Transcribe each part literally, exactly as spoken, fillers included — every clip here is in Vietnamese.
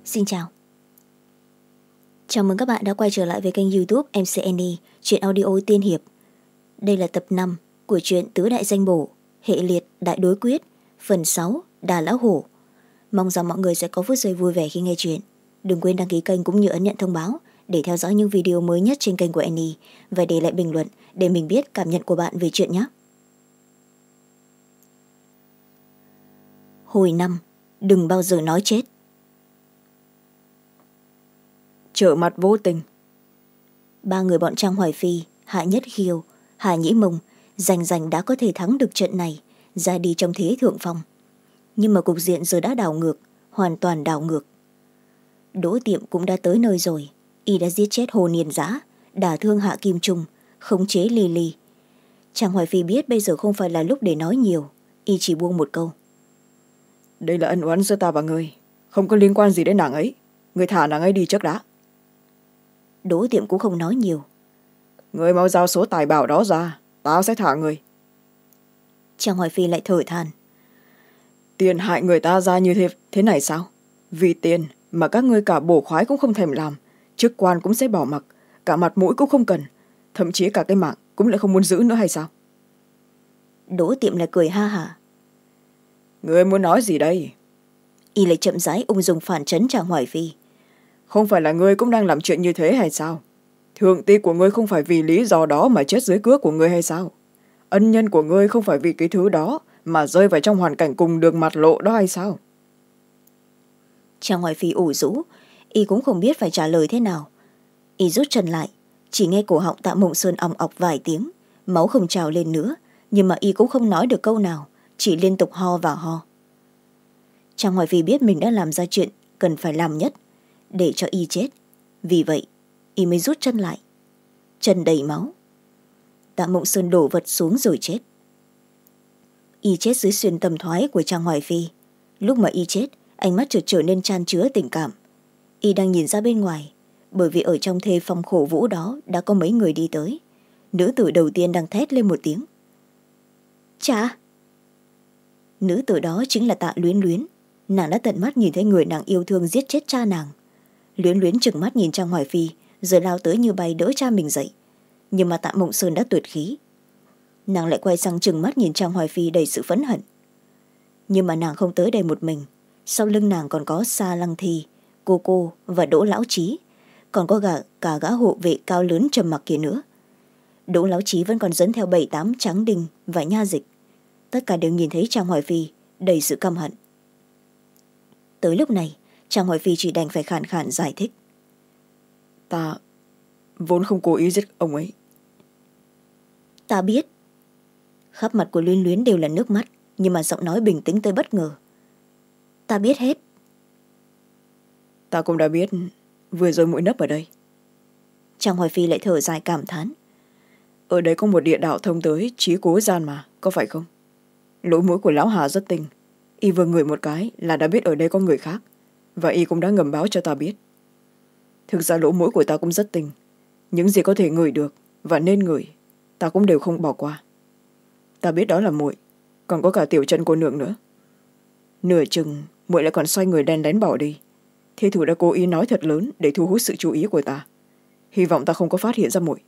Xin chào. Chào mừng các bạn đã quay trở lại với kênh YouTube em xê en e, truyện audio tiên hiệp. Đây là tập năm của truyện Tứ Đại Danh Bổ, Hệ Liệt Đại Đối Quyết, phần sáu, Đà Lão Hổ. Mong rằng mọi người sẽ có phút giây vui vẻ khi nghe chuyện. Đừng quên đăng ký kênh cũng như ấn nhận thông báo để theo dõi những video mới nhất trên kênh của Annie và để lại bình luận để mình biết cảm nhận của bạn về chuyện nhé. Hồi năm, đừng bao giờ nói chết. Trở mặt vô tình. Ba người bọn Trang Hoài Phi, Hạ Nhất Khiêu, Hà Nhĩ Mông rành rành đã có thể thắng được trận này, ra đi trong thế thượng phong. Nhưng mà cục diện giờ đã đảo ngược, hoàn toàn đảo ngược. Đỗ Tiệm cũng đã tới nơi rồi, y đã giết chết Hồ Niên Giã, đả thương Hạ Kim Trung, khống chế Ly Ly. Trang Hoài Phi biết bây giờ không phải là lúc để nói nhiều, y chỉ buông một câu. Đây là ân oán giữa ta và ngươi, không có liên quan gì đến nàng ấy, ngươi thả nàng ấy đi trước đã. Đỗ Tiệm cũng không nói nhiều. Ngươi mau giao số tài bảo đó ra, tao sẽ thả ngươi. Trang Hoài Phi lại thở than. Tiền hại người ta ra như thế, thế này sao? Vì tiền mà các ngươi cả bổ khoái cũng không thèm làm, chức quan cũng sẽ bỏ mặc, cả mặt mũi cũng không cần, thậm chí cả cái mạng cũng lại không muốn giữ nữa hay sao? Đỗ Tiệm lại cười ha hả. Ngươi muốn nói gì đây? Y lại chậm rãi ung dung phản trấn Trang Hoài Phi. Không phải là ngươi cũng đang làm chuyện như thế hay sao? Thượng ti của ngươi không phải vì lý do đó mà chết dưới cước của ngươi hay sao? Ân nhân của ngươi không phải vì cái thứ đó mà rơi vào trong hoàn cảnh cùng đường mặt lộ đó hay sao? Trang Hoài Phi ủ rũ, y cũng không biết phải trả lời thế nào. Y rút chân lại, chỉ nghe cổ họng Tạ Mộng Sơn ong ọc vài tiếng, máu không trào lên nữa, nhưng mà y cũng không nói được câu nào, chỉ liên tục ho và ho. Trang Hoài Phi biết mình đã làm ra chuyện cần phải làm nhất, để cho y chết. Vì vậy, y mới rút chân lại. Chân đầy máu. Tạ Mộng Sơn đổ vật xuống rồi chết. Y chết dưới xuyên tâm thoái của Trang Hoài Phi. Lúc mà y chết, ánh mắt chợt trở nên chan chứa tình cảm. Y đang nhìn ra bên ngoài, bởi vì ở trong thê phong khổ vũ đó đã có mấy người đi tới. Nữ tử đầu tiên đang thét lên một tiếng. Cha! Nữ tử đó chính là Tạ Luyến Luyến. Nàng đã tận mắt nhìn thấy người nàng yêu thương giết chết cha nàng. Luyến Luyến trừng mắt nhìn Trang Hoài Phi, rồi lao tới như bay đỡ cha mình dậy. Nhưng mà Tạ Mộng Sơn đã tuyệt khí. Nàng lại quay sang trừng mắt nhìn Trang Hoài Phi đầy sự phẫn hận. Nhưng mà nàng không tới đây một mình. Sau lưng nàng còn có Sa Lăng Thi, cô cô và Đỗ Lão Chí. Còn có cả, cả gã hộ vệ cao lớn trầm mặc kia nữa. Đỗ Lão Chí vẫn còn dẫn theo bảy tám Tráng Đinh và Nha Dịch. Tất cả đều nhìn thấy Trang Hoài Phi đầy sự căm hận. Tới lúc này, Trang Hoài Phi chỉ đành phải khàn khàn giải thích. Ta vốn không cố ý giết ông ấy. Ta biết. Khắp mặt của Luyến Luyến đều là nước mắt, nhưng mà giọng nói bình tĩnh tới bất ngờ. Ta biết hết. Ta cũng đã biết, vừa rồi mũi nấp ở đây. Trang Hoài Phi lại thở dài cảm thán. Ở đây có một địa đạo thông tới Chí Cố Gian mà, có phải không? Lỗ mũi của lão Hà rất tinh, y vừa ngửi một cái là đã biết ở đây có người khác, và y cũng đã ngầm báo cho ta biết. Thực ra lỗ mũi của ta cũng rất tinh, những gì có thể ngửi được và nên ngửi ta cũng đều không bỏ qua. Ta biết đó là muội, còn có cả tiểu chân cô nương nữa. Nửa chừng muội lại còn xoay người đen đén bỏ đi. Thi thủ đã cố ý nói thật lớn để thu hút sự chú ý của ta. Hy vọng ta không có phát hiện ra muội.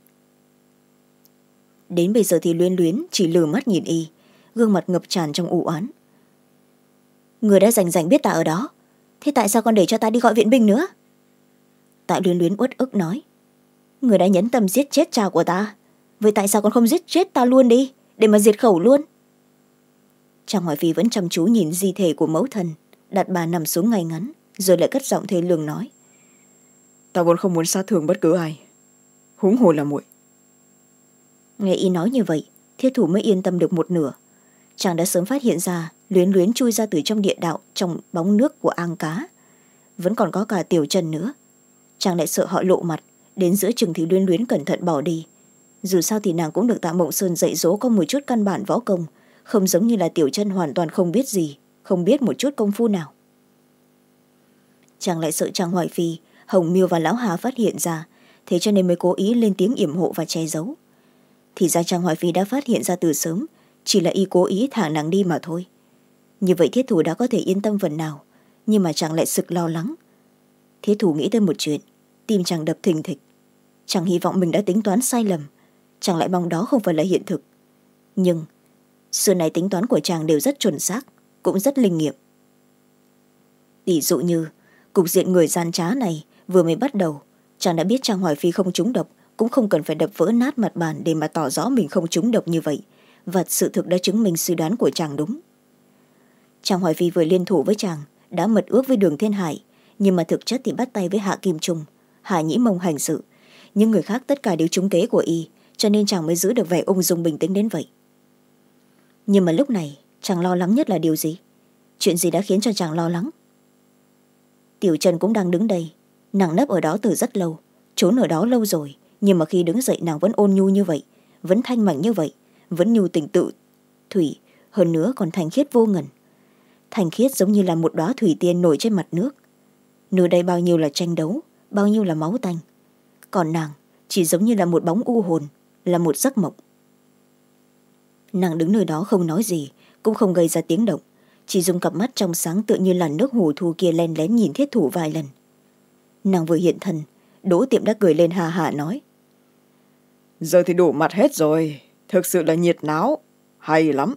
Đến bây giờ thì Luyến Luyến chỉ lừ mắt nhìn y, gương mặt ngập tràn trong u oán. Người đã rành rành biết ta ở đó, thế tại sao còn để cho ta đi gọi viện binh nữa? Tạ Luyến Luyến uất ức nói. Người đã nhẫn tâm giết chết cha của ta, vậy tại sao còn không giết chết ta luôn đi, để mà diệt khẩu luôn? Trang Hoài Phi vẫn chăm chú nhìn di thể của mẫu thân, đặt bà nằm xuống ngay ngắn, rồi lại cất giọng thê lương nói. Ta vốn không muốn sát thương bất cứ ai, huống hồ là muội. Nghe y nói như vậy, Thiết thủ mới yên tâm được một nửa. Chàng đã sớm phát hiện ra Luyến Luyến chui ra từ trong địa đạo trong bóng nước của Ang Cá. Vẫn còn có cả Tiểu Trần nữa. Chàng lại sợ họ lộ mặt, đến giữa chừng thì Luyến Luyến cẩn thận bỏ đi. Dù sao thì nàng cũng được Tạ Mộng Sơn dạy dỗ có một chút căn bản võ công, không giống như là Tiểu Trần hoàn toàn không biết gì, không biết một chút công phu nào. Chàng lại sợ Trang Hoài Phi, Hồng Miêu và Lão Hà phát hiện ra, thế cho nên mới cố ý lên tiếng yểm hộ và che giấu. Thì ra Trang Hoài Phi đã phát hiện ra từ sớm, chỉ là y cố ý thả nàng đi mà thôi. Như vậy Thiết thủ đã có thể yên tâm phần nào, nhưng mà chàng lại sực lo lắng. Thiết thủ nghĩ tới một chuyện, tim chàng đập thình thịch. Chàng hy vọng mình đã tính toán sai lầm, chàng lại mong đó không phải là hiện thực. Nhưng xưa này tính toán của chàng đều rất chuẩn xác, cũng rất linh nghiệm. Tỷ dụ như cục diện người gian trá này vừa mới bắt đầu, chàng đã biết Trang Hoài Phi không trúng độc, cũng không cần phải đập vỡ nát mặt bàn để mà tỏ rõ mình không trúng độc như vậy, và sự thực đã chứng minh suy đoán của chàng đúng. Trang Hoài Phi vừa liên thủ với chàng, đã mật ước với Đường Thiên Hải, nhưng mà thực chất thì bắt tay với Hạ Kim Trung, Hạ Nhĩ Mông hành sự. Những người khác tất cả đều trúng kế của y, cho nên chàng mới giữ được vẻ ung dung bình tĩnh đến vậy. Nhưng mà lúc này chàng lo lắng nhất là điều gì? Chuyện gì đã khiến cho chàng lo lắng? Tiểu Trần cũng đang đứng đây, nàng nấp ở đó từ rất lâu, trốn ở đó lâu rồi, nhưng mà khi đứng dậy nàng vẫn ôn nhu như vậy, vẫn thanh mảnh như vậy, vẫn nhu tình tự thủy, hơn nữa còn thanh khiết vô ngần. Thanh khiết giống như là một đóa thủy tiên nổi trên mặt nước. Nơi đây bao nhiêu là tranh đấu, bao nhiêu là máu tanh, còn nàng chỉ giống như là một bóng u hồn, là một giấc mộng. Nàng đứng nơi đó không nói gì, cũng không gây ra tiếng động, chỉ dùng cặp mắt trong sáng tựa như làn nước hồ thu kia len lén nhìn Thiết thủ vài lần. Nàng vừa hiện thân, Đỗ Tiệm đã cười lên hà hà nói: Giờ thì đủ mặt hết rồi, thực sự là nhiệt náo, hay lắm.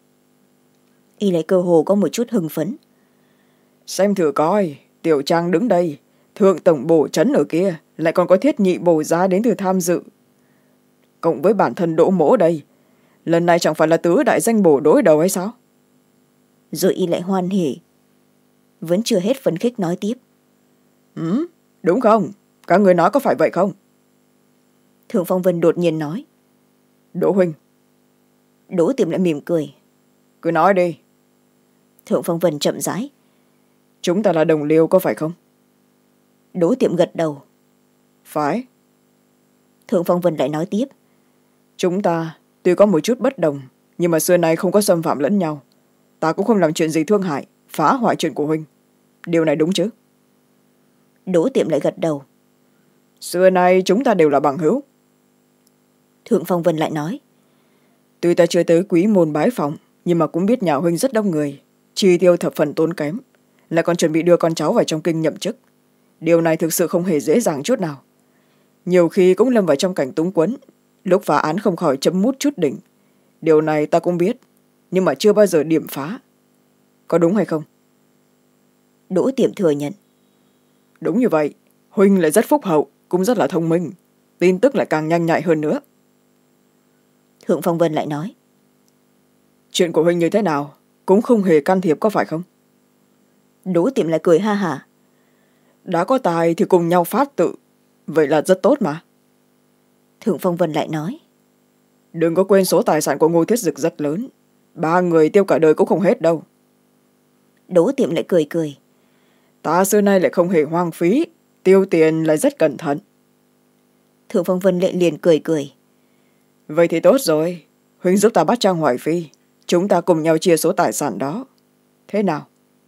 Y lại cơ hồ có một chút hưng phấn. Xem thử coi, Tiểu Trang đứng đây, thượng tổng bổ trấn ở kia, lại còn có Thiết nhị bổ giá đến từ tham dự, cộng với bản thân Đỗ mỗ đây, lần này chẳng phải là tứ đại danh bổ đối đầu hay sao? Rồi Y lại hoan hỉ, vẫn chưa hết phấn khích nói tiếp: Ừ, đúng không? Các người nói có phải vậy không? Thượng Phong Vân đột nhiên nói: Đỗ huynh. Đỗ Tiệm lại mỉm cười: Cứ nói đi. Thượng Phong Vân chậm rãi: Chúng ta là đồng liêu có phải không? Đỗ Tiệm gật đầu: Phải. Thượng Phong Vân lại nói tiếp: Chúng ta tuy có một chút bất đồng, nhưng mà xưa nay không có xâm phạm lẫn nhau. Ta cũng không làm chuyện gì thương hại, phá hoại chuyện của huynh. Điều này đúng chứ? Đỗ Tiệm lại gật đầu: Xưa nay chúng ta đều là bằng hữu. Thượng Phong Vân lại nói: Tuy ta chưa tới quý môn bái phỏng, nhưng mà cũng biết nhà huynh rất đông người, chi tiêu thập phần tốn kém, lại còn chuẩn bị đưa con cháu vào trong kinh nhậm chức. Điều này thực sự không hề dễ dàng chút nào. Nhiều khi cũng lâm vào trong cảnh túng quẫn, lúc phá án không khỏi chấm mút chút đỉnh. Điều này ta cũng biết, nhưng mà chưa bao giờ điểm phá. Có đúng hay không? Đỗ Tiệm thừa nhận: Đúng như vậy, huynh lại rất phúc hậu, cũng rất là thông minh, tin tức lại càng nhanh nhạy hơn nữa. Thượng Phong Vân lại nói: Chuyện của huynh như thế nào cũng không hề can thiệp có phải không? Đỗ Tiệm lại cười ha hả: Đã có tài thì cùng nhau phát tự, vậy là rất tốt mà. Thượng Phong Vân lại nói: Đừng có quên số tài sản của Ngô Thiết Dực rất lớn, ba người tiêu cả đời cũng không hết đâu. Đỗ Tiệm lại cười cười: Ta xưa nay lại không hề hoang phí, tiêu tiền lại rất cẩn thận. Thượng Phong Vân lại liền cười cười: Vậy thì tốt rồi, huynh giúp ta bắt Trang Hoài Phi, chúng ta cùng nhau chia số tài sản đó, thế nào?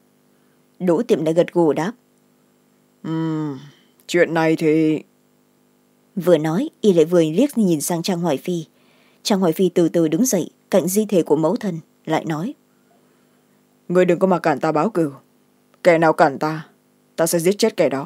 Đỗ Tiệm lại gật gù đáp: Ừm, chuyện này thì... Vừa nói Y lại vừa liếc nhìn sang Trang Hoài Phi. Trang Hoài Phi từ từ đứng dậy cạnh di thể của mẫu thân, lại nói: Ngươi đừng có mà cản ta báo cửu, kẻ nào cản ta, ta sẽ giết chết kẻ đó.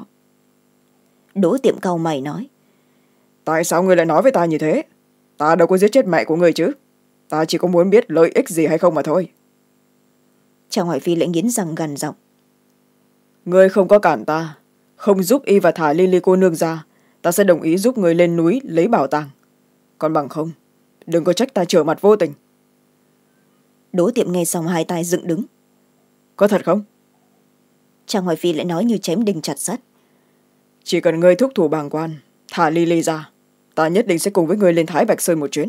Đỗ Tiệm cau mày nói: Tại sao ngươi lại nói với ta như thế? Ta đâu có giết chết mẹ của ngươi chứ, ta chỉ có muốn biết lợi ích gì hay không mà thôi. Trang Hoài Phi lại nghiến răng gằn giọng: Ngươi không có cản ta, không giúp y và thả Lily cô nương ra, ta sẽ đồng ý giúp ngươi lên núi lấy bảo tàng. Còn bằng không, đừng có trách ta trở mặt vô tình. Đỗ Tiệm nghe xong hai tay dựng đứng: Có thật không? Trang Hoài Phi lại nói như chém đinh chặt sắt: Chỉ cần ngươi thúc thủ bàng quan, thả Lily ra, ta nhất định sẽ cùng với ngươi lên Thái Bạch Sơn một chuyến.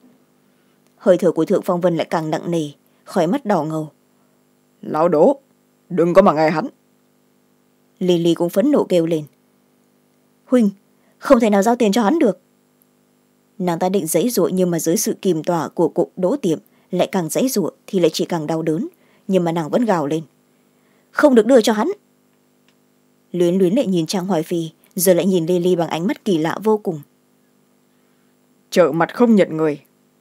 Hơi thở của Thượng Phong Vân lại càng nặng nề, khóe mắt đỏ ngầu: Lão Đỗ, đừng có mà nghe hắn. Lily cũng phẫn nộ kêu lên: Huynh, không thể nào giao tiền cho hắn được. Nàng ta định giãy giụa, nhưng mà dưới sự kìm tỏa của cụ Đỗ Tiệm lại càng giãy giụa thì lại chỉ càng đau đớn, nhưng mà nàng vẫn gào lên: Không được đưa cho hắn. Luyến luyến lại nhìn Trang Hoài Phi, giờ lại nhìn Lily bằng ánh mắt kỳ lạ vô cùng. Trợ mặt không nhận người.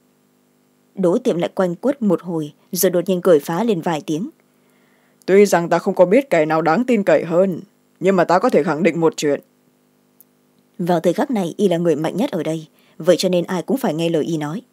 Đỗ Tiệm lại quanh quất một hồi, rồi đột nhiên cười phá lên vài tiếng: Tuy rằng ta không có biết kẻ nào đáng tin cậy hơn, nhưng mà ta có thể khẳng định một chuyện. Vào thời khắc này y là người mạnh nhất ở đây, vậy cho nên ai cũng phải nghe lời y nói.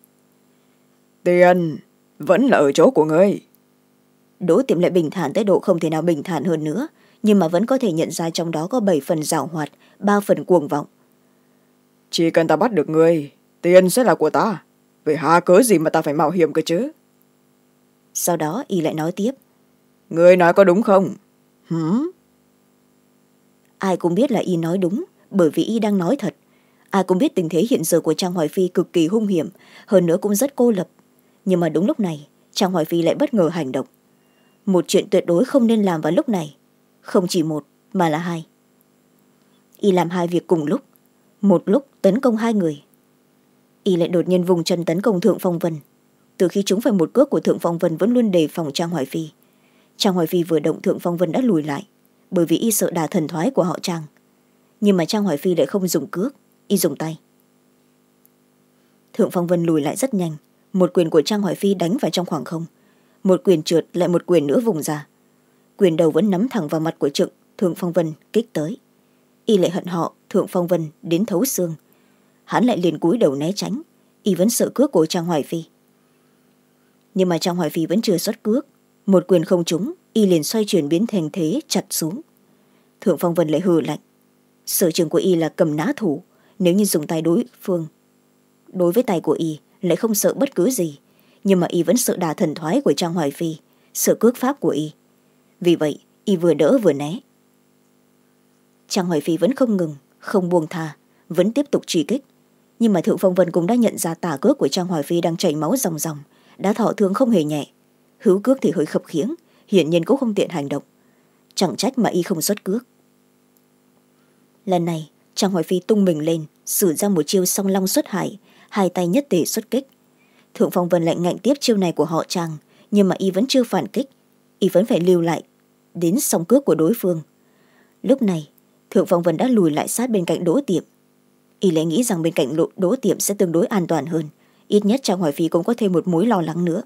Tiền vẫn là ở chỗ của ngươi. Đỗ Tiệm lại bình thản tới độ không thể nào bình thản hơn nữa, nhưng mà vẫn có thể nhận ra trong đó có bảy phần giảo hoạt, ba phần cuồng vọng. Chỉ cần ta bắt được ngươi, tiền sẽ là của ta. Vậy hà cớ gì mà ta phải mạo hiểm cơ chứ? Sau đó y lại nói tiếp. Ngươi nói có đúng không? Hửm? Ai cũng biết là y nói đúng, bởi vì y đang nói thật. Ai cũng biết tình thế hiện giờ của Trang Hoài Phi cực kỳ hung hiểm, hơn nữa cũng rất cô lập. Nhưng mà đúng lúc này, Trang Hoài Phi lại bất ngờ hành động. Một chuyện tuyệt đối không nên làm vào lúc này. Không chỉ một, mà là hai. Y làm hai việc cùng lúc. Một lúc tấn công hai người. Y lại đột nhiên vùng chân tấn công Thượng Phong Vân. Từ khi trúng phải một cước của Thượng Phong Vân vẫn luôn đề phòng Trang Hoài Phi. Trang Hoài Phi vừa động, Thượng Phong Vân đã lùi lại, bởi vì y sợ đà thần thoái của họ Trang. Nhưng mà Trang Hoài Phi lại không dùng cước, y dùng tay. Thượng Phong Vân lùi lại rất nhanh, một quyền của Trang Hoài Phi đánh vào trong khoảng không. Một quyền trượt lại một quyền nữa vùng ra. Quyền đầu vẫn nắm thẳng vào mặt của Trượng Thượng Phong Vân kích tới. Y lại hận họ Thượng Phong Vân đến thấu xương. Hắn lại liền cúi đầu né tránh, y vẫn sợ cước của Trang Hoài Phi. Nhưng mà Trang Hoài Phi vẫn chưa xuất cước. Một quyền không trúng, y liền xoay chuyển biến thành thế chặt xuống. Thượng Phong Vân lại hừ lạnh. Sở trường của y là cầm nã thủ, nếu như dùng tay đối phương. Đối với tay của y lại không sợ bất cứ gì, nhưng mà y vẫn sợ đà thần thoái của Trang Hoài Phi, sợ cước pháp của y. Vì vậy, y vừa đỡ vừa né. Trang Hoài Phi vẫn không ngừng, không buông tha, vẫn tiếp tục truy kích. Nhưng mà Thượng Phong Vân cũng đã nhận ra tà cước của Trang Hoài Phi đang chảy máu ròng ròng, đã thọ thương không hề nhẹ. Hữu cước thì hơi khập khiễng, hiển nhiên cũng không tiện hành động. Chẳng trách mà y không xuất cước. Lần này, Trang Hoài Phi tung mình lên, sử ra một chiêu song long xuất hải, hai tay nhất tề xuất kích. Thượng Phong Vân lại ngạnh tiếp chiêu này của họ Trang, nhưng mà y vẫn chưa phản kích, y vẫn phải lưu lại đến song cước của đối phương. Lúc này, Thượng Phong Vân đã lùi lại sát bên cạnh Đỗ Tiệm. Y lại nghĩ rằng bên cạnh Đỗ Tiệm sẽ tương đối an toàn hơn, ít nhất Trang Hoài Phi cũng có thêm một mối lo lắng nữa.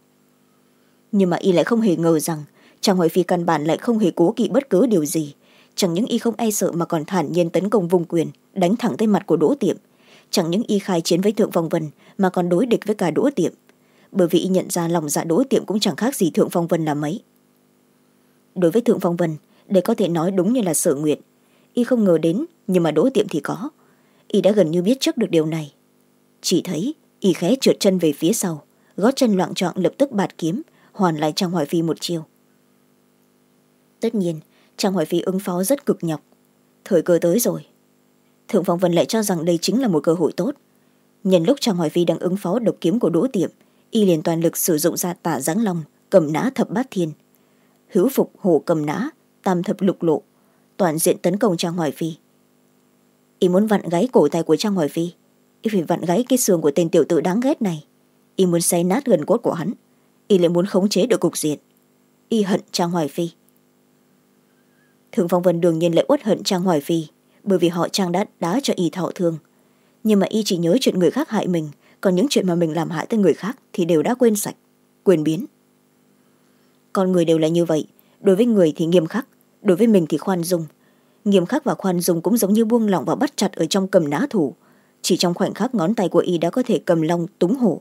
Nhưng mà y lại không hề ngờ rằng Trang Hoài Phi căn bản lại không hề cố kỵ bất cứ điều gì. Chẳng những y không e sợ mà còn thản nhiên tấn công vùng quyền, đánh thẳng tới mặt của Đỗ Tiệm. Chẳng những y khai chiến với Thượng Phong Vân mà còn đối địch với cả Đỗ Tiệm, bởi vì y nhận ra lòng dạ Đỗ Tiệm cũng chẳng khác gì Thượng Phong Vân là mấy. Đối với Thượng Phong Vân, đây có thể nói đúng như là sở nguyện. Y không ngờ đến, nhưng mà Đỗ Tiệm thì có. Y đã gần như biết trước được điều này. Chỉ thấy y khẽ trượt chân về phía sau, gót chân loạng choạng lập tức bạt kiếm, hoàn lại Trang Hoài Phi một chiêu. Tất nhiên, Trang Hoài Phi ứng phó rất cực nhọc. Thời cơ tới rồi. Thượng Phong Vân lại cho rằng đây chính là một cơ hội tốt. Nhân lúc Trang Hoài Phi đang ứng phó độc kiếm của Đỗ Tiệm, y liền toàn lực sử dụng ra tả giáng long, cầm nã thập bát thiên. Hữu phục hổ cầm nã, tam thập lục lộ, toàn diện tấn công Trang Hoài Phi. Y muốn vặn gáy cổ tay của Trang Hoài Phi. Y phải vặn gáy cái xương của tên tiểu tử đáng ghét này. Y muốn xé nát gần cốt của hắn. Y lại muốn khống chế được cục diện. Y hận Trang Hoài Phi. Thượng Phong Vân đương nhiên lại uất hận Trang Hoài Phi, bởi vì họ Trang đã đá cho y thọ thương. Nhưng mà y chỉ nhớ chuyện người khác hại mình, còn những chuyện mà mình làm hại tới người khác thì đều đã quên sạch, quên biến. Con người đều là như vậy, đối với người thì nghiêm khắc, đối với mình thì khoan dung. Nghiêm khắc và khoan dung cũng giống như buông lỏng và bắt chặt ở trong cầm nã thủ. Chỉ trong khoảnh khắc ngón tay của y đã có thể cầm long túng hổ.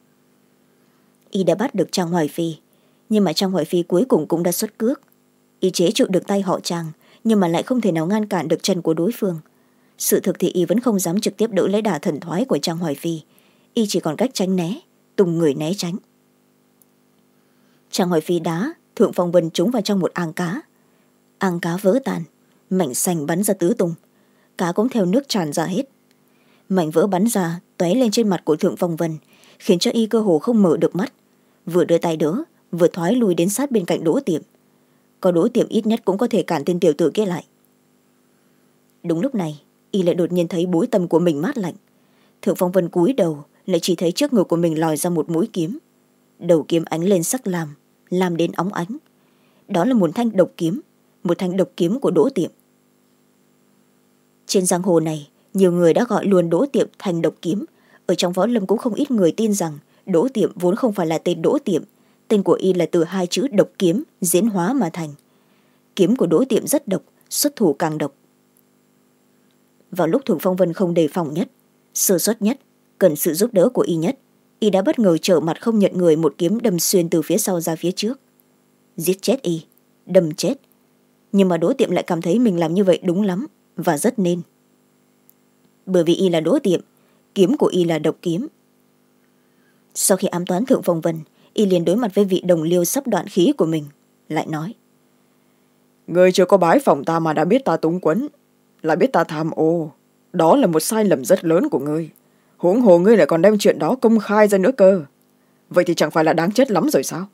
Y đã bắt được Trang Hoài Phi, nhưng mà Trang Hoài Phi cuối cùng cũng đã xuất cước. Y chế trụ được tay họ Trang, nhưng mà lại không thể nào ngăn cản được chân của đối phương. Sự thực thì y vẫn không dám trực tiếp đỡ lấy đà thần thoái của Trang Hoài Phi. Y chỉ còn cách tránh né, tung người né tránh. Trang Hoài Phi đá, Thượng Phong Vân trúng vào trong một ang cá. Ang cá vỡ tan, mảnh xanh bắn ra tứ tung. Cá cũng theo nước tràn ra hết. Mảnh vỡ bắn ra, tóe lên trên mặt của Thượng Phong Vân, khiến cho y cơ hồ không mở được mắt. Vừa đưa tay đỡ, vừa thoái lùi đến sát bên cạnh Đỗ Tiệm. Có Đỗ Tiệm ít nhất cũng có thể cản tên tiểu tử kia lại. Đúng lúc này, y lại đột nhiên thấy bối tâm của mình mát lạnh. Thượng Phong Vân cúi đầu, lại chỉ thấy trước ngực của mình lòi ra một mũi kiếm. Đầu kiếm ánh lên sắc lam, lam đến óng ánh. Đó là một thanh độc kiếm, một thanh độc kiếm của Đỗ Tiệm. Trên giang hồ này, nhiều người đã gọi luôn Đỗ Tiệm thành độc kiếm. Ở trong võ lâm cũng không ít người tin rằng Đỗ Tiệm vốn không phải là tên Đỗ Tiệm. Tên của y là từ hai chữ độc kiếm diễn hóa mà thành. Kiếm của Đỗ Tiệm rất độc, xuất thủ càng độc. Vào lúc Thượng Phong Vân không đề phòng nhất, sơ suất nhất, cần sự giúp đỡ của y nhất, y đã bất ngờ trở mặt không nhận người, một kiếm đâm xuyên từ phía sau ra phía trước, giết chết y, đâm chết. Nhưng mà Đỗ Tiệm lại cảm thấy mình làm như vậy đúng lắm và rất nên, bởi vì y là Đỗ Tiệm, kiếm của y là độc kiếm. Sau khi ám toán Thượng Phong Vân, y liền đối mặt với vị đồng liêu sắp đoạn khí của mình, lại nói: Ngươi chưa có bái phỏng ta mà đã biết ta túng quẫn, lại biết ta tham ô, đó là một sai lầm rất lớn của ngươi. Huống hồ ngươi lại còn đem chuyện đó công khai ra nữa cơ, vậy thì chẳng phải là đáng chết lắm rồi sao?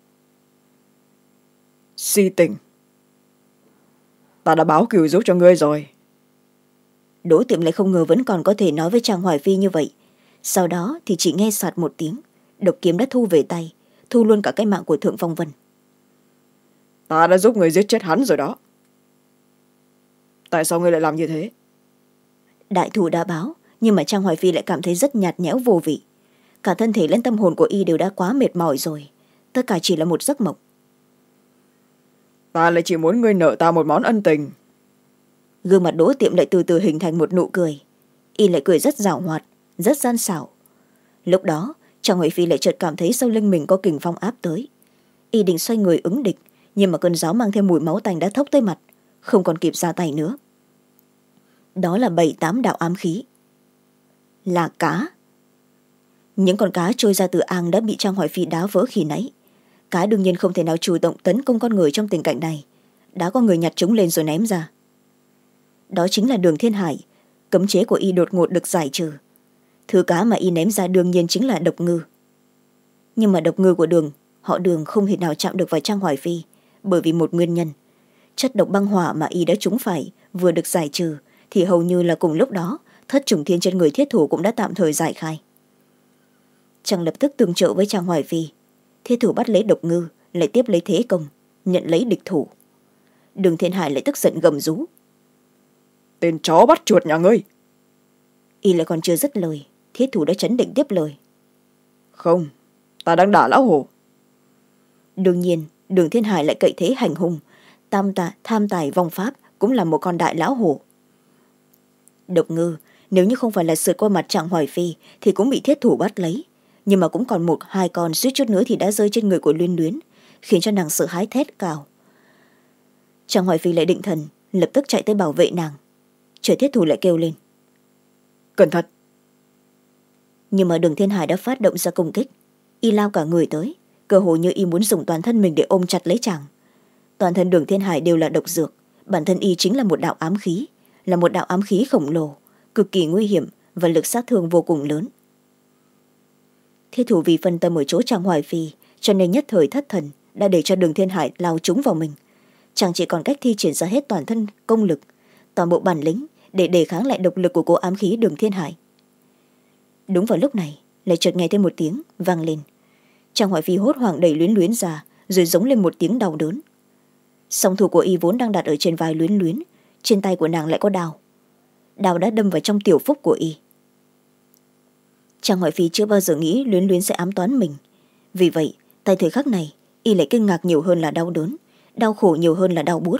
Si tình, ta đã báo cừu giúp cho ngươi rồi. Đỗ Tiệm lại không ngờ vẫn còn có thể nói với Trang Hoài Phi như vậy. Sau đó thì chỉ nghe soạt một tiếng, độc kiếm đã thu về tay, thu luôn cả cái mạng của Thượng Phong Vân. Ta đã giúp người giết chết hắn rồi đó. Tại sao ngươi lại làm như thế? Đại thủ đã báo, nhưng mà Trang Hoài Phi lại cảm thấy rất nhạt nhẽo vô vị. Cả thân thể lẫn tâm hồn của y đều đã quá mệt mỏi rồi, tất cả chỉ là một giấc mộng. Ta lại chỉ muốn ngươi nợ ta một món ân tình. Gương mặt Đỗ Tiệm lại từ từ hình thành một nụ cười, y lại cười rất giảo hoạt, rất gian xảo. Lúc đó Trang Hoài Phi lại chợt cảm thấy sau lưng mình có kình phong áp tới, y định xoay người ứng địch, nhưng mà cơn gió mang theo mùi máu tanh đã thốc tới mặt, không còn kịp ra tay nữa. Đó là bảy tám đạo ám khí, là cá. Những con cá trôi ra từ ang đã bị Trang Hoài Phi đá vỡ khi nãy. Cá đương nhiên không thể nào chủ động tấn công con người trong tình cảnh này, đã có người nhặt chúng lên rồi ném ra. Đó chính là Đường Thiên Hải, cấm chế của y đột ngột được giải trừ. Thứ cá mà y ném ra đương nhiên chính là độc ngư. Nhưng mà độc ngư của Đường, họ Đường không thể nào chạm được vào Trang Hoài Phi, bởi vì một nguyên nhân: chất độc băng hỏa mà y đã trúng phải vừa được giải trừ, thì hầu như là cùng lúc đó thất trùng thiên trên người thiết thủ cũng đã tạm thời giải khai. Chàng lập tức tương trợ với Trang Hoài Phi, thiết thủ bắt lấy độc ngư, lại tiếp lấy thế công, nhận lấy địch thủ. Đường Thiên Hải lại tức giận gầm rú: Tên chó bắt chuột nhà ngươi! Y lại còn chưa dứt lời, thiết thủ đã chấn định tiếp lời: Không, ta đang đả lão hổ. Đương nhiên Đường Thiên Hải lại cậy thế hành hung, tam tà, tham tài vong pháp, cũng là một con đại lão hổ. Độc ngư nếu như không phải là sượt qua mặt Trạng Hoài Phi thì cũng bị thiết thủ bắt lấy, nhưng mà cũng còn một hai con suýt chút nữa thì đã rơi trên người của Luyến Luyến, khiến cho nàng sợ hãi thét cào. Trạng Hoài Phi lại định thần, lập tức chạy tới bảo vệ nàng. Trời, thiết thủ lại kêu lên: Cẩn thận! Nhưng mà Đường Thiên Hải đã phát động ra công kích, y lao cả người tới, cơ hồ như y muốn dùng toàn thân mình để ôm chặt lấy chàng. Toàn thân Đường Thiên Hải đều là độc dược, bản thân y chính là một đạo ám khí, là một đạo ám khí khổng lồ, cực kỳ nguy hiểm và lực sát thương vô cùng lớn. Thiết thủ vì phân tâm ở chỗ Trang Hoài Phi, cho nên nhất thời thất thần, đã để cho Đường Thiên Hải lao trúng vào mình. Chàng chỉ còn cách thi triển ra hết toàn thân công lực, toàn bộ bản lĩnh để đề kháng lại độc lực của cô ám khí Đường Thiên Hải. Đúng vào lúc này lại chợt nghe thêm một tiếng vang lên. Trang Hoài Phi hốt hoảng đẩy Luyến Luyến ra, rồi giống lên một tiếng đau đớn. Song thủ của y vốn đang đặt ở trên vai Luyến Luyến, trên tay của nàng lại có đao. Đao đã đâm vào trong tiểu phúc của y. Trang Hoài Phi chưa bao giờ nghĩ Luyến Luyến sẽ ám toán mình, vì vậy tại thời khắc này y lại kinh ngạc nhiều hơn là đau đớn, đau khổ nhiều hơn là đau buốt.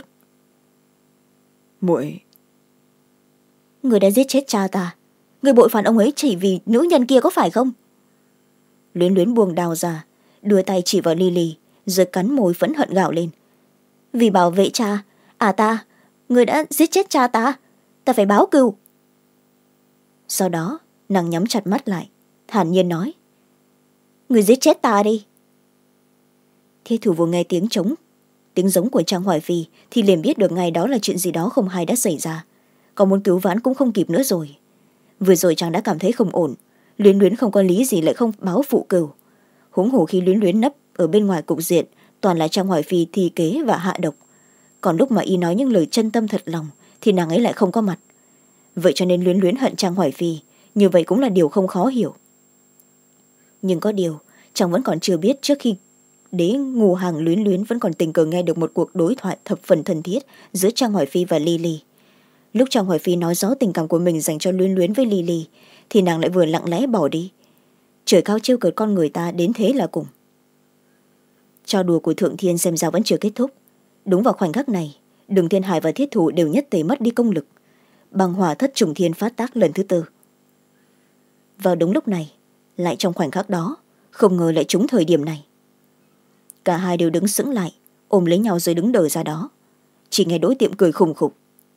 Muội, Người đã giết chết cha ta, người bội phản ông ấy chỉ vì nữ nhân kia có phải không? Luyến Luyến buông đao ra, đưa tay chỉ vào Lily, rồi cắn môi phẫn hận gào lên: Vì bảo vệ cha, à ta, người đã giết chết cha ta, ta phải báo cừu. Sau đó nàng nhắm chặt mắt lại, thản nhiên nói: Người giết chết ta đi. Thiết thủ vừa nghe tiếng trống, tiếng giống của Trang Hoài Phi thì liền biết được ngay đó là chuyện gì đó không hay đã xảy ra, còn muốn cứu vãn cũng không kịp nữa rồi. Vừa rồi chàng đã cảm thấy không ổn, Luyến Luyến không có lý gì lại không báo phụ cừu. Huống hồ khi Luyến Luyến nấp ở bên ngoài cục diện toàn là Trang Hoài Phi thi kế và hạ độc, còn lúc mà y nói những lời chân tâm thật lòng thì nàng ấy lại không có mặt. Vậy cho nên Luyến Luyến hận Trang Hoài Phi, như vậy cũng là điều không khó hiểu. Nhưng có điều chàng vẫn còn chưa biết, trước khi đế Ngô Hàng Luyến Luyến vẫn còn tình cờ nghe được một cuộc đối thoại thập phần thân thiết giữa Trang Hoài Phi và Lily. Lúc Trang Hoài Phi nói rõ tình cảm của mình dành cho Luyến Luyến với Lily thì nàng lại vừa lặng lẽ bỏ đi. Trời cao trêu cợt con người ta đến thế là cùng. Trò đùa của Thượng Thiên xem ra vẫn chưa kết thúc. Đúng vào khoảnh khắc này, Đường Thiên Hải và Thiết Thủ đều nhất tề mất đi công lực. Băng hỏa thất trùng thiên phát tác lần thứ tư. Vào đúng lúc này, lại trong khoảnh khắc đó, không ngờ lại trúng thời điểm này. Cả hai đều đứng sững lại, ôm lấy nhau rồi đứng đờ ra đó. Chỉ nghe Đỗ Tiệm cười khùng khục.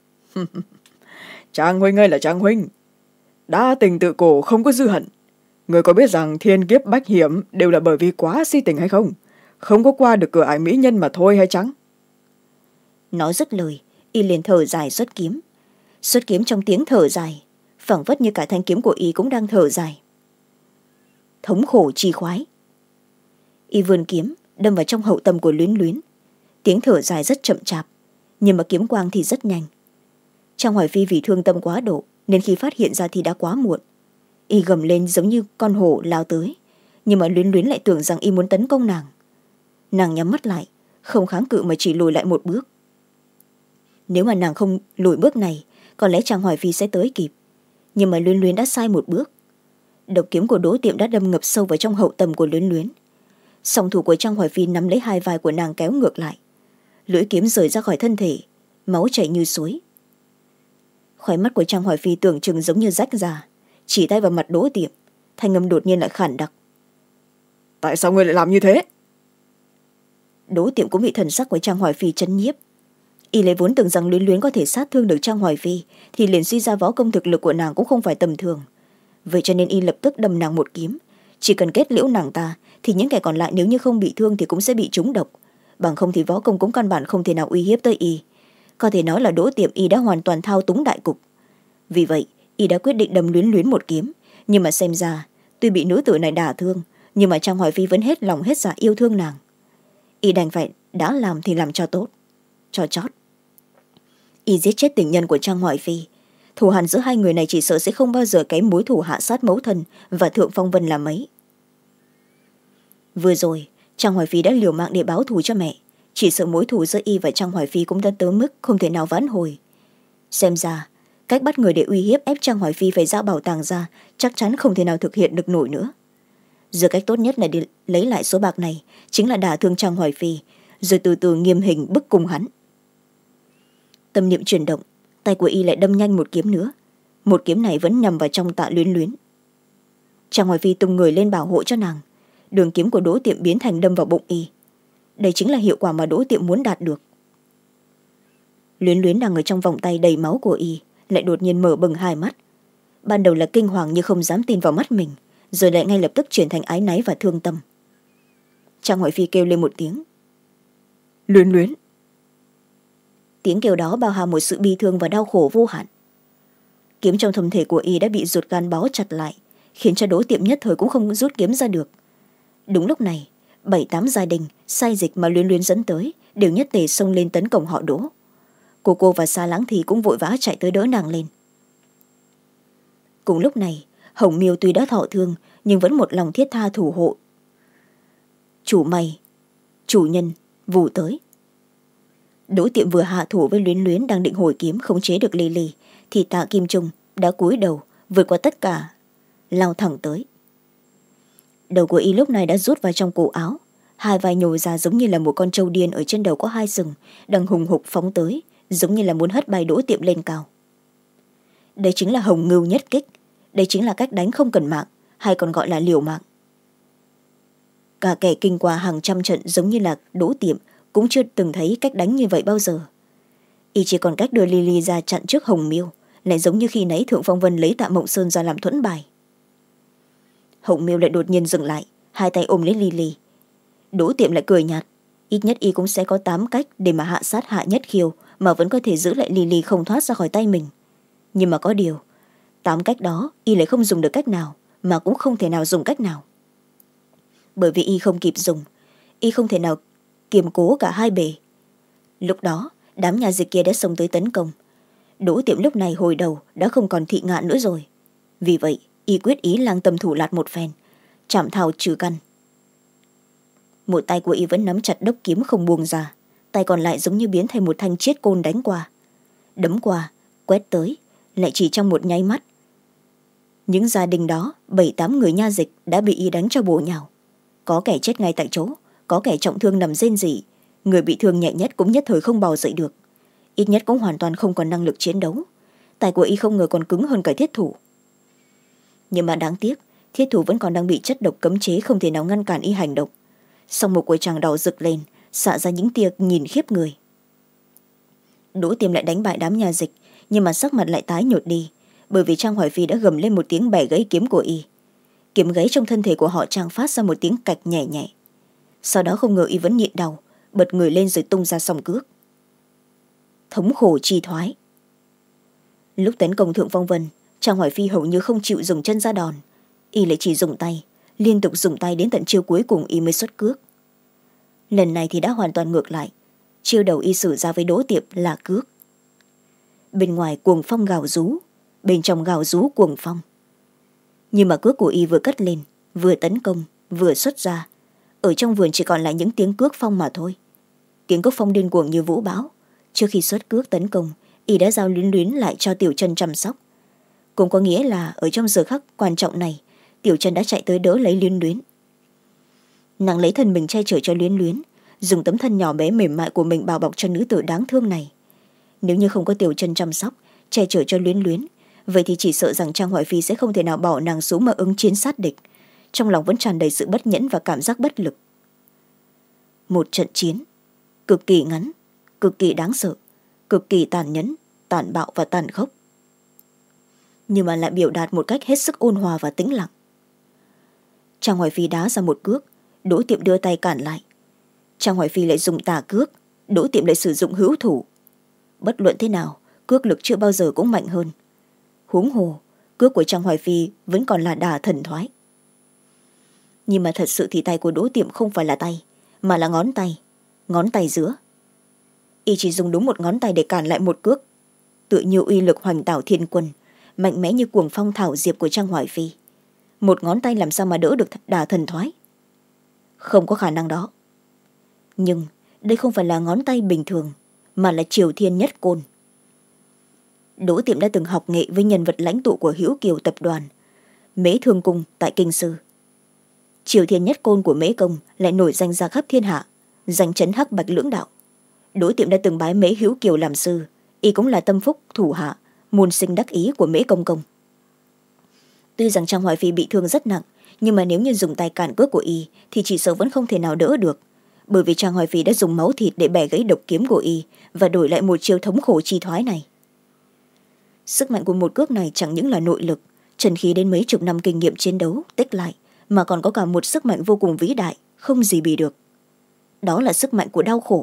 Trang huynh ơi là Trang huynh, đã tình tự cổ không có dư hận. Người có biết rằng thiên kiếp bách hiểm đều là bởi vì quá si tình hay không? Không có qua được cửa ải mỹ nhân mà thôi hay chăng? Nói dứt lời, y liền thở dài xuất kiếm. Xuất kiếm trong tiếng thở dài, phảng phất như cả thanh kiếm của y cũng đang thở dài. Thống khổ chi khoái. Y vươn kiếm đâm vào trong hậu tâm của Luyến Luyến. Tiếng thở dài rất chậm chạp, nhưng mà kiếm quang thì rất nhanh. Trang Hoài Phi vì thương tâm quá độ nên khi phát hiện ra thì đã quá muộn. Y gầm lên giống như con hổ lao tới, nhưng mà Luyến Luyến lại tưởng rằng y muốn tấn công nàng. Nàng nhắm mắt lại, không kháng cự mà chỉ lùi lại một bước. Nếu mà nàng không lùi bước này, có lẽ Trang Hoài Phi sẽ tới kịp, nhưng mà Luyến Luyến đã sai một bước. Độc kiếm của Đỗ Tiệm đã đâm ngập sâu vào trong hậu tâm của Luyến Luyến. Song thủ của Trang Hoài Phi nắm lấy hai vai của nàng kéo ngược lại. Lưỡi kiếm rời ra khỏi thân thể, máu chảy như suối. Khóe mắt của Trang Hoài Phi tưởng chừng giống như rách ra, chỉ tay vào mặt Đỗ Tiệm, thanh âm đột nhiên lại khản đặc. Tại sao ngươi lại làm như thế? Đỗ Tiệm cũng bị thần sắc của Trang Hoài Phi chấn nhiếp. Y lấy vốn tưởng rằng Luyến Luyến có thể sát thương được Trang Hoài Phi, thì liền suy ra võ công thực lực của nàng cũng không phải tầm thường. Vậy cho nên y lập tức đâm nàng một kiếm. Chỉ cần kết liễu nàng ta, thì những kẻ còn lại nếu như không bị thương thì cũng sẽ bị trúng độc. Bằng không thì võ công cũng căn bản không thể nào uy hiếp tới y. Có thể nói là Đỗ Tiệm y đã hoàn toàn thao túng đại cục. Vì vậy, y đã quyết định đâm Luyến Luyến một kiếm. Nhưng mà xem ra, tuy bị nữ tử này đả thương, nhưng mà Trang Hoài Phi vẫn hết lòng hết dạ yêu thương nàng. Y đành phải đã làm thì làm cho tốt, cho chót. Y giết chết tình nhân của Trang Hoài Phi. Thù hằn giữa hai người này chỉ sợ sẽ không bao giờ kém mối thù hạ sát mẫu thân và Thượng Phong Vân là mấy. Vừa rồi, Trang Hoài Phi đã liều mạng để báo thù cho mẹ. Chỉ sợ mối thù giữa y và Trang Hoài Phi cũng đã tới mức không thể nào vãn hồi. Xem ra, cách bắt người để uy hiếp ép Trang Hoài Phi phải giao bảo tàng ra chắc chắn không thể nào thực hiện được nổi nữa. Giờ cách tốt nhất là để lấy lại số bạc này chính là đả thương Trang Hoài Phi, rồi từ từ nghiêm hình bức cung hắn. Tâm niệm chuyển động, tay của y lại đâm nhanh một kiếm nữa. Một kiếm này vẫn nhằm vào trong Tạ Luyến Luyến. Trang Hoài Phi tung người lên bảo hộ cho nàng. Đường kiếm của Đỗ Tiệm biến thành đâm vào bụng y. Đây chính là hiệu quả mà Đỗ Tiệm muốn đạt được. Luyến Luyến đang ở trong vòng tay đầy máu của y, lại đột nhiên mở bừng hai mắt. Ban đầu là kinh hoàng như không dám tin vào mắt mình, rồi lại ngay lập tức chuyển thành ái náy và thương tâm. Trang Hoài Phi kêu lên một tiếng. Luyến Luyến. Tiếng kêu đó bao hàm một sự bi thương và đau khổ vô hạn. Kiếm trong thân thể của y đã bị ruột gan bó chặt lại, khiến cho Đỗ Tiệm nhất thời cũng không rút kiếm ra được. Đúng lúc này, bảy tám gia đình sai dịch mà Luyến Luyến dẫn tới đều nhất tề xông lên tấn công họ Đỗ. Cô cô và Sa Lãng thì cũng vội vã chạy tới đỡ nàng lên. Cùng lúc này, Hồng Miêu tuy đã thọ thương nhưng vẫn một lòng thiết tha thủ hộ. Chủ mày, chủ nhân, vù tới. Đỗ Tiệm vừa hạ thủ với Luyến Luyến đang định hồi kiếm khống chế được Ly Ly, thì Tạ Kim Trung đã cúi đầu vượt qua tất cả, lao thẳng tới. Đầu của y lúc này đã rút vào trong cổ áo, hai vai nhô ra giống như là một con trâu điên ở trên đầu có hai sừng, đang hùng hục phóng tới, giống như là muốn hất bay Đỗ Tiệm lên cao. Đây chính là hồng ngưu nhất kích, đây chính là cách đánh không cần mạng, hay còn gọi là liều mạng. Cả kẻ kinh qua hàng trăm trận giống như là Đỗ Tiệm cũng chưa từng thấy cách đánh như vậy bao giờ. Y chỉ còn cách đưa Lily ra chặn trước Hồng Miêu, lại giống như khi nãy Thượng Phong Vân lấy Tạ Mộng Sơn ra làm thuẫn bài. Hồng Miêu lại đột nhiên dừng lại, hai tay ôm lấy Lily. Đỗ Tiệm lại cười nhạt, ít nhất y cũng sẽ có tám cách để mà hạ sát Hạ Nhất Khiêu mà vẫn có thể giữ lại Lily không thoát ra khỏi tay mình. Nhưng mà có điều, tám cách đó y lại không dùng được cách nào, mà cũng không thể nào dùng cách nào. Bởi vì y không kịp dùng, y không thể nào kiềm cố cả hai bề. Lúc đó, đám nhà dịch kia đã xông tới tấn công. Đỗ Tiệm lúc này hồi đầu đã không còn thị ngạn nữa rồi. Vì vậy, y quyết ý lang tâm thủ lạt một phen, chạm thảo trừ căn. Một tay của y vẫn nắm chặt đốc kiếm không buông ra, tay còn lại giống như biến thành một thanh chiết côn đánh qua. Đấm qua, quét tới, lại chỉ trong một nháy mắt. Những gia đình đó, bảy tám người nha dịch đã bị y đánh cho bổ nhào. Có kẻ chết ngay tại chỗ, có kẻ trọng thương nằm rên rỉ, người bị thương nhẹ nhất cũng nhất thời không bò dậy được. ít nhất cũng hoàn toàn không còn năng lực chiến đấu. Tay của y không ngờ còn cứng hơn cả thiết thủ. Nhưng mà đáng tiếc, thiết thủ vẫn còn đang bị chất độc cấm chế, không thể nào ngăn cản y hành động. Song một của chàng đỏ rực lên, xạ ra những tia nhìn khiếp người. Đỗ Tiêm lại đánh bại đám nhà dịch, nhưng mà sắc mặt lại tái nhợt đi, bởi vì Trang Hoài Phi đã gầm lên một tiếng bẻ gãy kiếm của y. Kiếm gãy trong thân thể của họ Trang phát ra một tiếng cạch nhẹ nhẹ. Sau đó không ngờ y vẫn nhịn đau, bật người lên rồi tung ra song cước. Thống khổ chi thoái. Lúc tấn công Thượng Phong Vân, Trang Hoài Phi hầu như không chịu dùng chân ra đòn, y lại chỉ dùng tay, liên tục dùng tay đến tận chiêu cuối cùng y mới xuất cước. Lần này thì đã hoàn toàn ngược lại, chiêu đầu y sử ra với Đỗ Tiệp là cước. Bên ngoài cuồng phong gào rú, bên trong gào rú cuồng phong. Nhưng mà cước của y vừa cất lên, vừa tấn công, vừa xuất ra, ở trong vườn chỉ còn lại những tiếng cước phong mà thôi. Tiếng cước phong điên cuồng như vũ bão. Trước khi xuất cước tấn công, y đã giao Luyến Luyến lại cho Tiểu Chân chăm sóc. Cũng có nghĩa là ở trong giờ khắc quan trọng này, Tiểu Chân đã chạy tới đỡ lấy Luyến Luyến. Nàng lấy thân mình che chở cho Luyến Luyến, dùng tấm thân nhỏ bé mềm mại của mình bao bọc cho nữ tử đáng thương này. Nếu như không có Tiểu Chân chăm sóc, che chở cho Luyến Luyến, vậy thì chỉ sợ rằng Trang Hoài Phi sẽ không thể nào bỏ nàng xuống mà ứng chiến sát địch. Trong lòng vẫn tràn đầy sự bất nhẫn và cảm giác bất lực. Một trận chiến cực kỳ ngắn, cực kỳ đáng sợ, cực kỳ tàn nhẫn, tàn bạo và tàn khốc, nhưng mà lại biểu đạt một cách hết sức ôn hòa và tĩnh lặng. Trang Hoài Phi đá ra một cước, Đỗ Tiệm đưa tay cản lại. Trang Hoài Phi lại dùng tà cước, Đỗ Tiệm lại sử dụng hữu thủ. Bất luận thế nào, cước lực chưa bao giờ cũng mạnh hơn. Huống hồ, cước của Trang Hoài Phi vẫn còn là đà thần thoái. Nhưng mà thật sự thì tay của Đỗ Tiệm không phải là tay, mà là ngón tay, ngón tay giữa. Y chỉ dùng đúng một ngón tay để cản lại một cước, tự như uy lực hoành tảo thiên quân, mạnh mẽ như cuồng phong thảo diệp của Trang Hoài Phi. Một ngón tay làm sao mà đỡ được đà thần thoái? Không có khả năng đó. Nhưng đây không phải là ngón tay bình thường, mà là Triều Thiên Nhất Côn. Đỗ Tiệm đã từng học nghệ với nhân vật lãnh tụ của Hữu Kiều tập đoàn, Mễ Thương Cung tại Kinh Sư. Triều Thiên Nhất Côn của Mễ Công lại nổi danh ra khắp thiên hạ, danh chấn hắc bạch lưỡng đạo. Đỗ Tiệm đã từng bái Mễ Hữu Kiều làm sư, y cũng là tâm phúc thủ hạ, môn sinh đắc ý của Mễ Công Công. Tuy rằng Trang Hoài Phi bị thương rất nặng, nhưng mà nếu như dùng tay cản cước của y thì chỉ sợ vẫn không thể nào đỡ được, bởi vì Trang Hoài Phi đã dùng máu thịt để bẻ gãy độc kiếm của y và đổi lại một chiêu thống khổ chi thoái này. Sức mạnh của một cước này chẳng những là nội lực, trần khí đến mấy chục năm kinh nghiệm chiến đấu tích lại, mà còn có cả một sức mạnh vô cùng vĩ đại, không gì bì được. Đó là sức mạnh của đau khổ.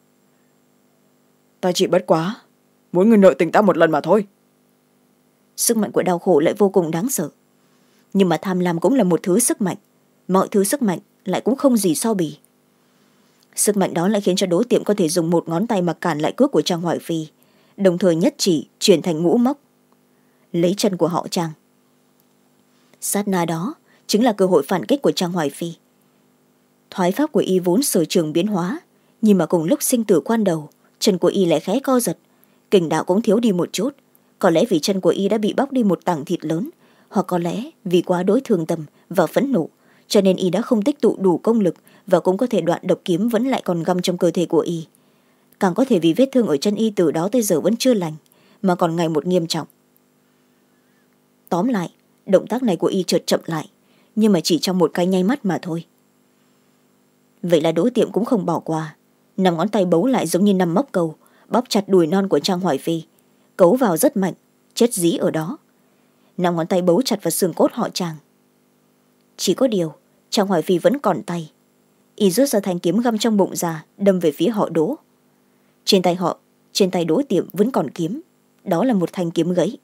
Ta chỉ bất quá muốn người nợ tình ta một lần mà thôi. Sức mạnh của đau khổ lại vô cùng đáng sợ. Nhưng mà tham lam cũng là một thứ sức mạnh, mọi thứ sức mạnh lại cũng không gì so bì. Sức mạnh đó lại khiến cho Đỗ Tiệm có thể dùng một ngón tay mà cản lại cước của Trang Hoài Phi, đồng thời nhất chỉ chuyển thành ngũ móc, lấy chân của họ Trang. Sát na đó chính là cơ hội phản kích của Trang Hoài Phi. Thoái pháp của y vốn sở trường biến hóa, nhưng mà cùng lúc sinh tử quan đầu, chân của y lại khẽ co giật, kình đạo cũng thiếu đi một chút. Có lẽ vì chân của y đã bị bóc đi một tảng thịt lớn, hoặc có lẽ vì quá đối thương tâm và phẫn nộ, cho nên y đã không tích tụ đủ công lực, và cũng có thể đoạn độc kiếm vẫn lại còn găm trong cơ thể của y. Càng có thể vì vết thương ở chân y từ đó tới giờ vẫn chưa lành, mà còn ngày một nghiêm trọng. Tóm lại, động tác này của y chợt chậm lại, nhưng mà chỉ trong một cái nháy mắt mà thôi. Vậy là Đỗ Tiệm cũng không bỏ qua, năm ngón tay bấu lại giống như năm móc câu, bóp chặt đùi non của Trang Hoài Phi, cấu vào rất mạnh, chết dí ở đó. Năm ngón tay bấu chặt vào xương cốt họ Trang. Chỉ có điều, Trang Hoài Phi vẫn còn tay. Y rút ra thanh kiếm găm trong bụng ra, đâm về phía họ Đỗ. Trên tay họ, trên tay Đỗ Tiệm vẫn còn kiếm, đó là một thanh kiếm gãy.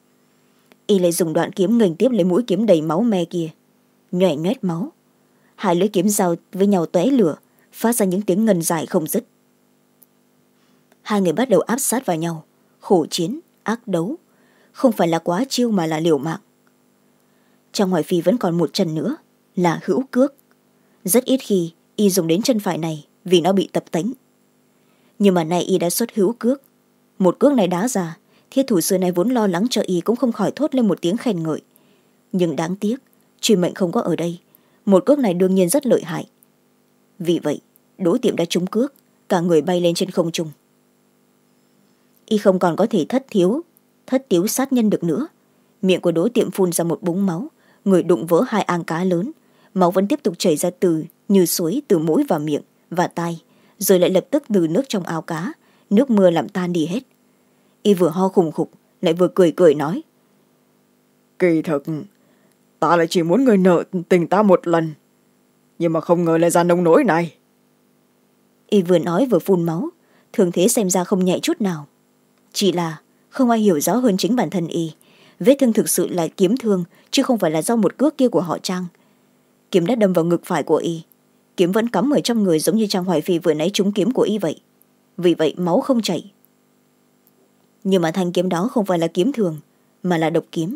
Y lại dùng đoạn kiếm nghênh tiếp lấy mũi kiếm đầy máu me kia, nhoẻn nhoét máu. Hai lưỡi kiếm giao với nhau tóe lửa, phát ra những tiếng ngân dài không dứt. Hai người bắt đầu áp sát vào nhau, khổ chiến, ác đấu, không phải là quá chiêu mà là liều mạng. Trang Hoài Phi vẫn còn một chân nữa, là hữu cước. Rất ít khi y dùng đến chân phải này vì nó bị tập tánh. Nhưng mà nay y đã xuất hữu cước. Một cước này đá ra, thiết thủ xưa này vốn lo lắng cho y cũng không khỏi thốt lên một tiếng khen ngợi. Nhưng đáng tiếc, truy mệnh không có ở đây. Một cước này đương nhiên rất lợi hại. Vì vậy, Đỗ Tiệm đã trúng cước, cả người bay lên trên không trung. y không còn có thể thất thiếu thất tiếu sát nhân được nữa. Miệng của Đỗ Tiệm phun ra một búng máu, người đụng vỡ hai ang cá lớn, máu vẫn tiếp tục chảy ra từ như suối từ mũi vào miệng và tai, rồi lại lập tức từ nước trong ao cá, nước mưa làm tan đi hết. Y vừa ho khùng khục lại vừa cười cười nói: Kỳ thực ta lại chỉ muốn người nợ tình ta một lần, nhưng mà không ngờ lại ra nông nỗi này. Y vừa nói vừa phun máu, thương thế xem ra không nhẹ chút nào. Chỉ là không ai hiểu rõ hơn chính bản thân y, vết thương thực sự là kiếm thương chứ không phải là do một cước kia của họ Trang. Kiếm đã đâm vào ngực phải của y, kiếm vẫn cắm ở trong người giống như Trang Hoài Phi vừa nãy trúng kiếm của y vậy, vì vậy máu không chảy. Nhưng mà thanh kiếm đó không phải là kiếm thường, mà là độc kiếm.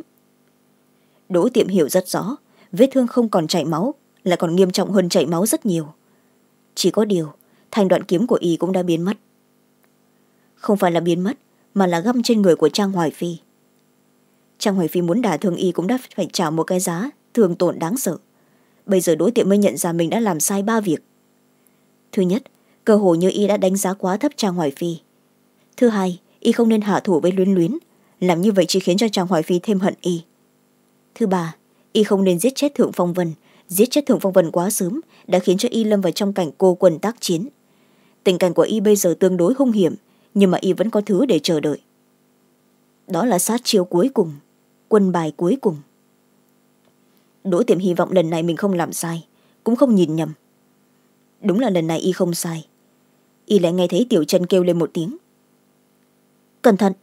Đỗ Tiệm hiểu rất rõ, vết thương không còn chảy máu lại còn nghiêm trọng hơn chảy máu rất nhiều. Chỉ có điều thanh đoạn kiếm của y cũng đã biến mất. Không phải là biến mất, mà là găm trên người của Trang Hoài Phi. Trang Hoài Phi muốn đả thương y cũng đã phải trả một cái giá thương tổn đáng sợ. Bây giờ Đỗ Tiệm mới nhận ra mình đã làm sai ba việc. Thứ nhất, cơ hồ như y đã đánh giá quá thấp Trang Hoài Phi. Thứ hai, y không nên hạ thủ với Luyến Luyến, làm như vậy chỉ khiến cho Trang Hoài Phi thêm hận y. Thứ ba, y không nên giết chết Thượng Phong Vân. Giết chết Thượng Phong Vân quá sớm đã khiến cho y lâm vào trong cảnh cô quần tác chiến. Tình cảnh của y bây giờ tương đối hung hiểm, nhưng mà y vẫn có thứ để chờ đợi. Đó là sát chiêu cuối cùng, quân bài cuối cùng. Đỗ Tiệm hy vọng lần này mình không làm sai, cũng không nhìn nhầm. Đúng là lần này y không sai. Y lại nghe thấy Tiểu Chân kêu lên một tiếng: Cẩn thận!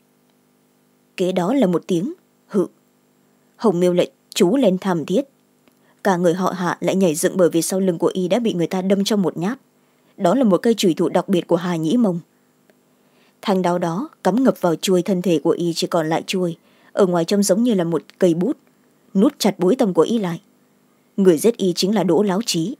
Kế đó là một tiếng hự. Hồng Miêu lại trú lên thảm thiết. Cả người họ Hạ lại nhảy dựng bởi vì sau lưng của y đã bị người ta đâm trong một nhát. Đó là một cây chùy thủ đặc biệt của Hà Nhĩ Mông. Thanh đao đó cắm ngập vào chuôi thân thể của y, chỉ còn lại chuôi, ở ngoài trông giống như là một cây bút, nút chặt bối tầm của y lại. Người giết y chính là Đỗ Láo Chí.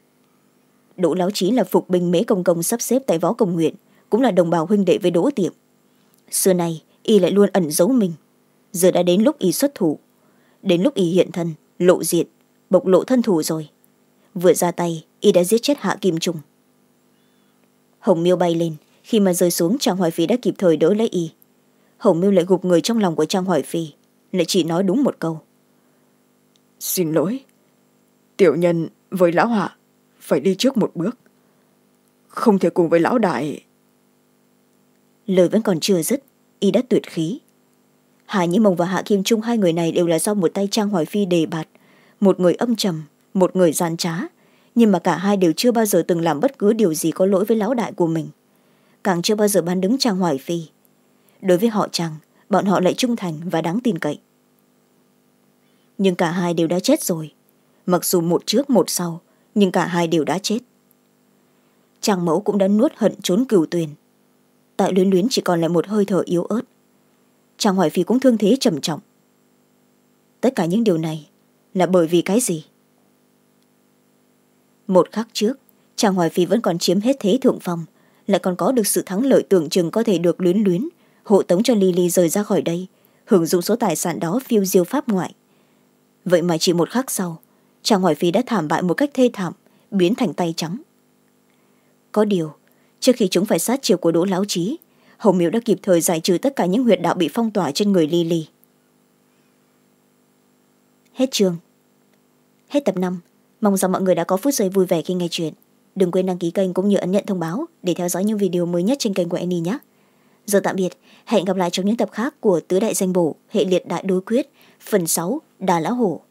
Đỗ Láo Chí là phục binh Mễ Công Công sắp xếp tại Võ Công huyện, cũng là đồng bào huynh đệ với Đỗ Tiệm. Xưa nay y lại luôn ẩn giấu mình, giờ đã đến lúc y xuất thủ, đến lúc y hiện thân lộ diện, bộc lộ thân thủ rồi. Vừa ra tay y đã giết chết Hạ Kim Trung. Hồng Miêu bay lên, khi mà rơi xuống Trang Hoài Phi đã kịp thời đỡ lấy y. Hồng Miêu lại gục người trong lòng của Trang Hoài Phi, lại chỉ nói đúng một câu: Xin lỗi, tiểu nhân với lão Hạ phải đi trước một bước, không thể cùng với lão đại. Lời vẫn còn chưa dứt, y đã tuyệt khí. Hà Nhĩ Mông và Hạ Kim Trung, hai người này đều là do một tay Trang Hoài Phi đề bạt, một người âm trầm, một người gian trá, nhưng mà cả hai đều chưa bao giờ từng làm bất cứ điều gì có lỗi với lão đại của mình, càng chưa bao giờ bán đứng Trang Hoài Phi. Đối với họ Trang, bọn họ lại trung thành và đáng tin cậy. Nhưng cả hai đều đã chết rồi. Mặc dù một trước một sau, nhưng cả hai đều đã chết. Trang Mẫu cũng đã nuốt hận trốn cửu tuyền. Tại Luyến Luyến chỉ còn lại một hơi thở yếu ớt. Trang Hoài Phi cũng thương thế trầm trọng. Tất cả những điều này là bởi vì cái gì? Một khắc trước, Trang Hoài Phi vẫn còn chiếm hết thế thượng phong, lại còn có được sự thắng lợi tưởng chừng có thể được Luyến Luyến hộ tống cho Lily rời ra khỏi đây, hưởng dụng số tài sản đó phiêu diêu pháp ngoại. Vậy mà chỉ một khắc sau, Trang Hoài Phi đã thảm bại một cách thê thảm, biến thành tay trắng. Có điều, trước khi chúng phải sát chiều của Đỗ Láo Chí, Hồng Miêu đã kịp thời giải trừ tất cả những huyệt đạo bị phong tỏa trên người Lily. Hết chương. Hết tập năm. Mong rằng mọi người đã có phút giây vui vẻ khi nghe chuyện. Đừng quên đăng ký kênh cũng như ấn nhận thông báo để theo dõi những video mới nhất trên kênh của Annie nhé. Giờ tạm biệt, hẹn gặp lại trong những tập khác của Tứ Đại Danh Bổ, hệ liệt đại đối quyết, phần sáu, Đà Lão Hổ.